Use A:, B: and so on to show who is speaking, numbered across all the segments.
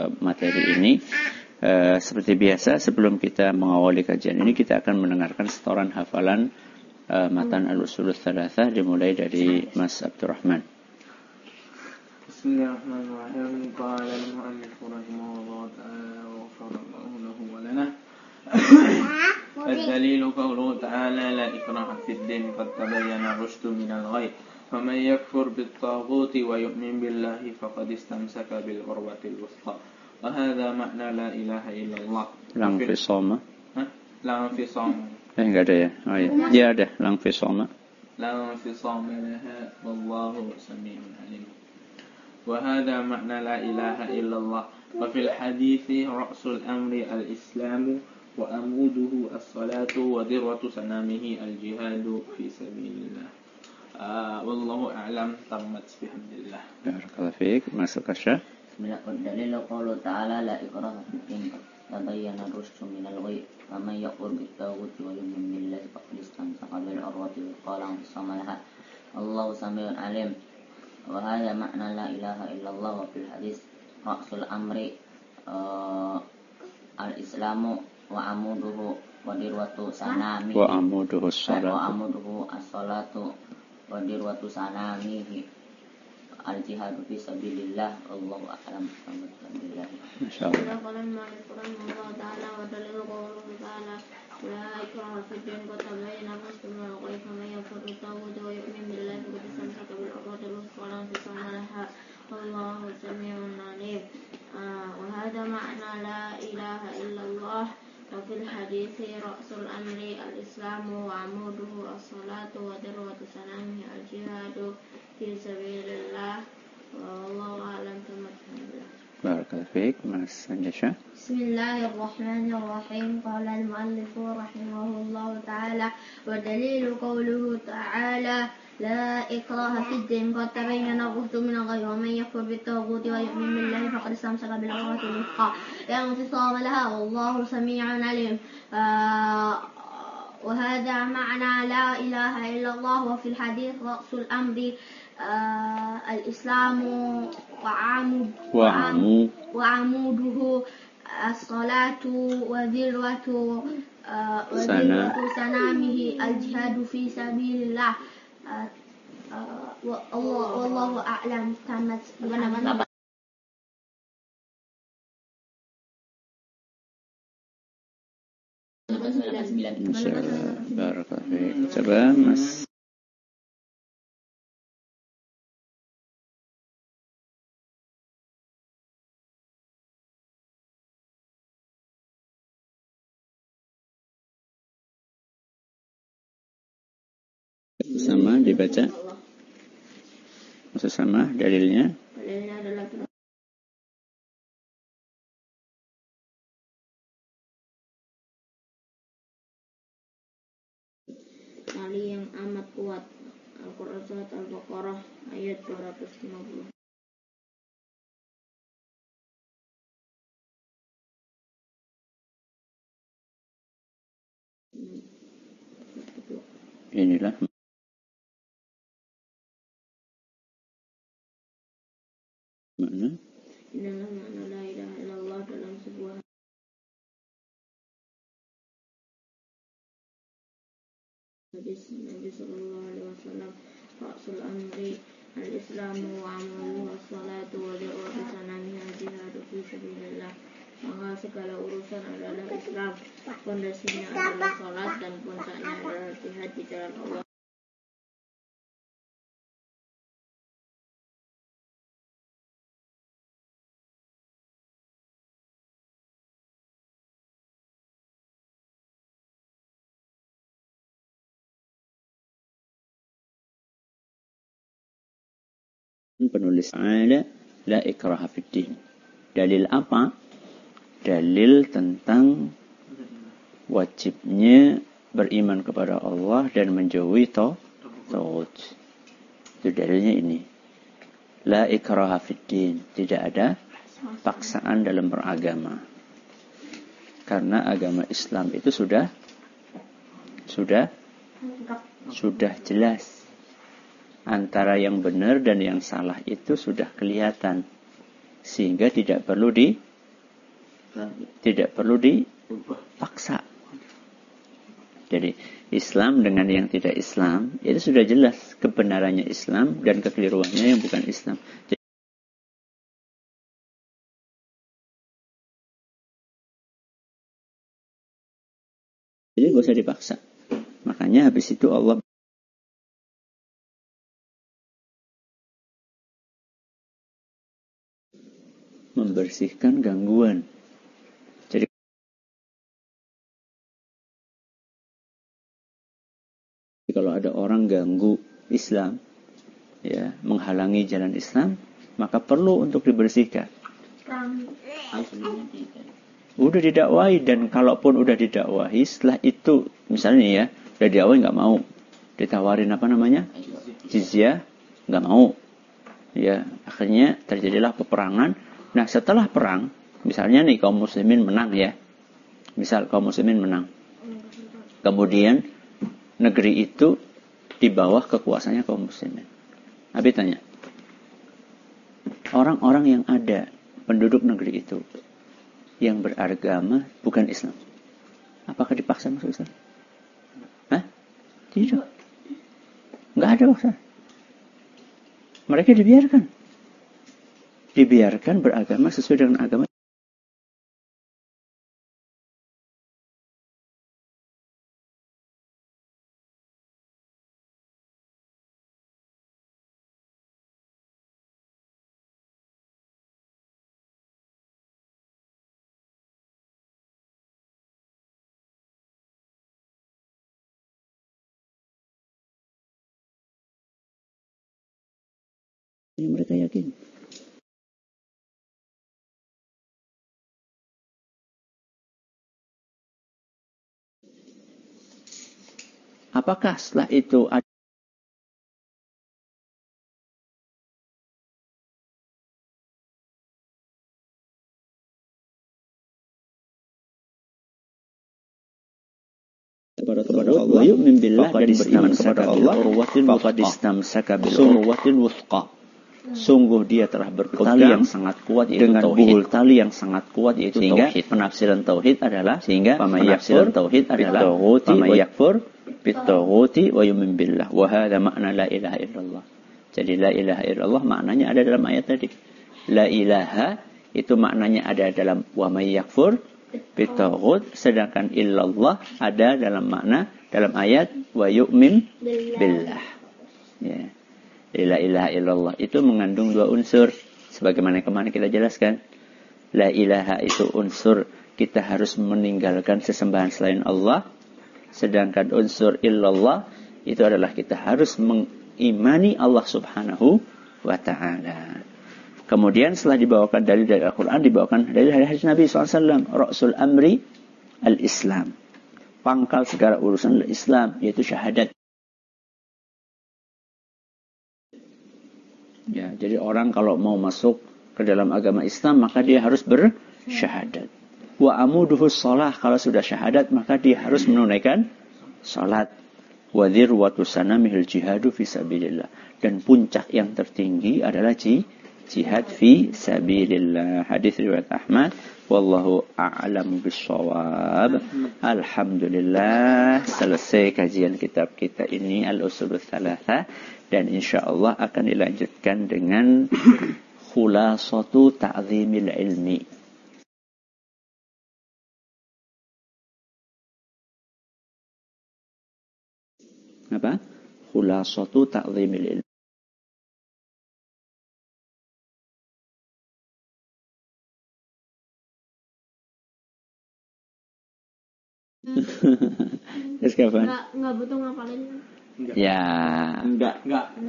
A: materi ini. Seperti biasa, sebelum kita mengawali kajian ini, kita akan mendengarkan setoran hafalan matan al-usul tsalatsah dimulai dari Mas Abdurrahman.
B: Bismillahirrahmanirrahim. Qala al-mu'allif rahimahullah ta'ala wa ghafara lahu wa lana. الدليل قوله تعالى لا إكراه في الدين قد تبين الرشد من الغي فمن يكفر بالطاغوت ويؤمن بالله فقد استمسك بالعروة الوثقى وهذا معنى لا إله إلا الله.
A: Lang fisama.
B: Lang fisama.
A: Enggak ada ya? Oh iya. Ya ada lang fisama.
B: Lang fisama laha wallahu sami'un alim. وهذا معنى لا إله إلا الله. وفي الحديث رأس الأمر الإسلام وأموده الصلاة وذروة سنامه الجهاد في سبيل الله. والله أعلم. تمت بحمد الله.
A: Barakallahu fiik. Masuk Asy.
C: Bismillah. Dalil qaulu ta'ala la ikraha fid din tabayyana rusydu minal ghayy faman yakfur bit-taghuti wa yu'min billahi faqad istamsaka bil urwati wuthqa sama laha Allahu sami'un alim. Wa hadha ma'na la ilaha illallah. Wa fil hadis ra'sul amri al-islamu wa amuduhu wa dirwatu sanamihi
A: Wa amuduhu
C: as-salatu wa dirwatu sanamihi al-jihadu fi sabilillah. Allahu a'lam. Alhamdulillah.
A: Masyaallah.
D: Qala al-mu'allif rahimahullah ta'ala wa dalilu qawluhu ta'ala la ikraha fid din qad tabayyana rushdu minal ghayy faman yakfur bit-taghuti wa yu'min billahi faqad istamsaka bil urwatil wuthqa la infisama laha wallahu sami'un 'alim. Wa hadha ma'na la ilaha illallah. وفي الحديث رأس الأمر الإسلام وعموده الصلاة وذروة سنامه الجهاد في سبيل الله والله أعلم.
A: Barakallahu fiik. Mas Anjasha.
D: بسم الله الرحمن الرحيم. قال المؤلف رحمه الله تعالى ودليل قوله تعالى لا إكراه في الدين قد تبين الرشد من الغي ومن يكفر بالطاغوت ويؤمن بالله فقد استمسك بالعروة الوثقى لا انفصام لها والله سميع عليم. وهذا معنى لا إله إلا الله. وفي الحديث رأس الأمر الإسلام وعموده الصلاة وذروة سنامه الجهاد في سبيل الله. والله أعلم. تمت.
A: Barakallahu fiik. Coba Mas. Sama dibaca. Maksud sama dalilnya.
D: Dalilnya adalah tali yang amat kuat. Al-Qur'an surat Al-Baqarah ayat 250.
A: Inilah makna.
D: Inilah makna la ilaha illallah dalam sebuah hadis Nabi sallallahu alaihi wasallam. Ra'sul amri al-islamu wa amaluhu as-salatu wa dirwatu sanamihi al-jihadu fi sabilillah. Maka segala urusan adalah Islam, fondasinya adalah salat dan puncaknya adalah jihad di jalan Allah.
A: Penulis ta'ala la ikraha fid din. Dalil apa? Dalil tentang wajibnya beriman kepada Allah dan menjauhi taghut. Itu dalilnya ini. La ikraha fid din. Tidak ada paksaan dalam beragama. Karena agama Islam itu sudah jelas. Antara yang benar dan yang salah itu sudah kelihatan. Sehingga tidak perlu Tidak perlu dipaksa. Jadi Islam dengan yang tidak Islam itu sudah jelas kebenarannya Islam dan kekeliruannya yang bukan Islam. Jadi gak usah dipaksa. Makanya habis itu Allah membersihkan gangguan. Jadi kalau ada orang ganggu Islam, ya, menghalangi jalan Islam, maka perlu untuk dibersihkan. Udah didakwahi, dan kalaupun udah didakwahi, setelah itu misalnya ya, udah didakwahi nggak mau, ditawarin apa namanya, jizyah, nggak mau, ya, akhirnya terjadilah peperangan. Nah setelah perang, misalnya nih kaum muslimin menang ya, misal kaum muslimin menang, kemudian negeri itu di bawah kekuasaannya kaum muslimin. Nabi tanya, orang-orang yang ada penduduk negeri itu yang beragama bukan Islam, apakah dipaksa masuk Islam? Hah? Tidak. Nggak ada paksa. Mereka dibiarkan beragama sesuai dengan agama. Yang mereka yakin. Apakah setelah itu ada kepada Allah, yu'min billah, dan beriman kepada Allah, sungguh dia telah berpegang yang sangat kuat, yaitu dengan buhul tali yang sangat kuat, yaitu sehingga tauhid. Penafsiran tauhid adalah yakfur bitaghuti wa yu'min billah, wa hadha makna la ilaha illallah. Jadi la ilaha illallah maknanya ada dalam ayat tadi. La ilaha itu maknanya ada dalam wa may yakfur bitaghut, sedangkan illallah ada dalam makna dalam ayat wa yu'min billah. Ya. La ilaha illallah itu mengandung dua unsur sebagaimana kemarin kita jelaskan. La ilaha itu unsur kita harus meninggalkan sesembahan selain Allah, sedangkan unsur illallah itu adalah kita harus mengimani Allah Subhanahu wa ta'ala. Kemudian setelah dibawakan dalil dari Al-Quran, dibawakan dalil dari hadis Nabi SAW. Ra'sul amri al-Islam. Pangkal segala urusan Islam, yaitu syahadat. Ya, jadi orang kalau mau masuk ke dalam agama Islam, maka dia harus bersyahadat. Wa amuduhus shalah, kalau sudah syahadat, maka dia harus menunaikan salat. Wa dhirwatu sanamihil jihadu fi sabilillah. Dan puncak yang tertinggi adalah jihad fi sabilillah. Hadis riwayat Ahmad. Wallahu a'lamu bissawab. Alhamdulillah, selesai kajian kitab kita ini Al-Usulul Tsalatsa, dan insyaallah akan dilanjutkan dengan khulasatu ta'zimil ilmi. Apa? Khulasatu ta'zimil ilmi. Terus kapan?
D: Enggak butuh ngapalin.
A: Ya.
B: Enggak.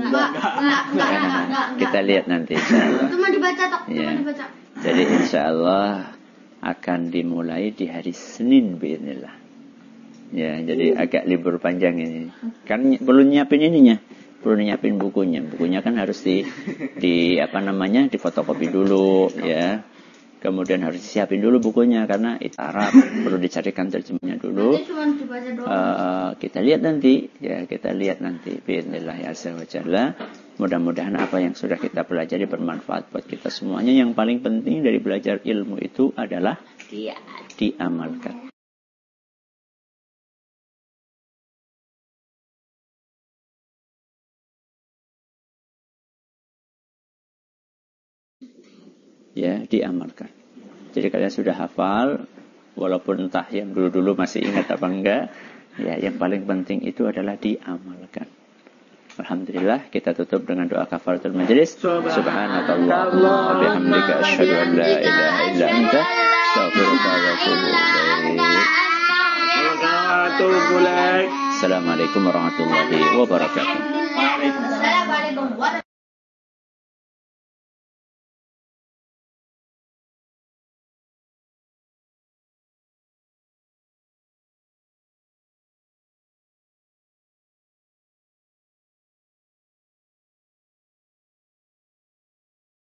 A: Kita lihat nanti insyaallah.
D: Cuma dibaca tok,
A: cuma dibaca. Jadi insyaallah akan dimulai di hari Senin biiznillah. Ya, jadi agak libur panjang ini. Kan perlu nyiapin ininya. Perlu nyiapin bukunya. Bukunya kan harus di apa namanya? Difotokopi dulu ya. Kemudian harus disiapin dulu bukunya karena itu Arab, perlu dicarikan terjemahnya dulu. Kita lihat nanti, ya kita lihat nanti. Bismillah azza wa jalla. Mudah-mudahan apa yang sudah kita pelajari bermanfaat buat kita semuanya. Yang paling penting dari belajar ilmu itu adalah diamalkan. Ya, diamalkan. Jadi kalian sudah hafal, walaupun entah yang dulu-dulu masih ingat apa enggak, ya yang paling penting itu adalah diamalkan. Alhamdulillah, kita tutup dengan doa kafaratul majlis. Subhanakallahumma wa bihamdika asyhadu an la ilaha illa anta astaghfiruka wa atubu ilaik. Assalamualaikum warahmatullahi wabarakatuh.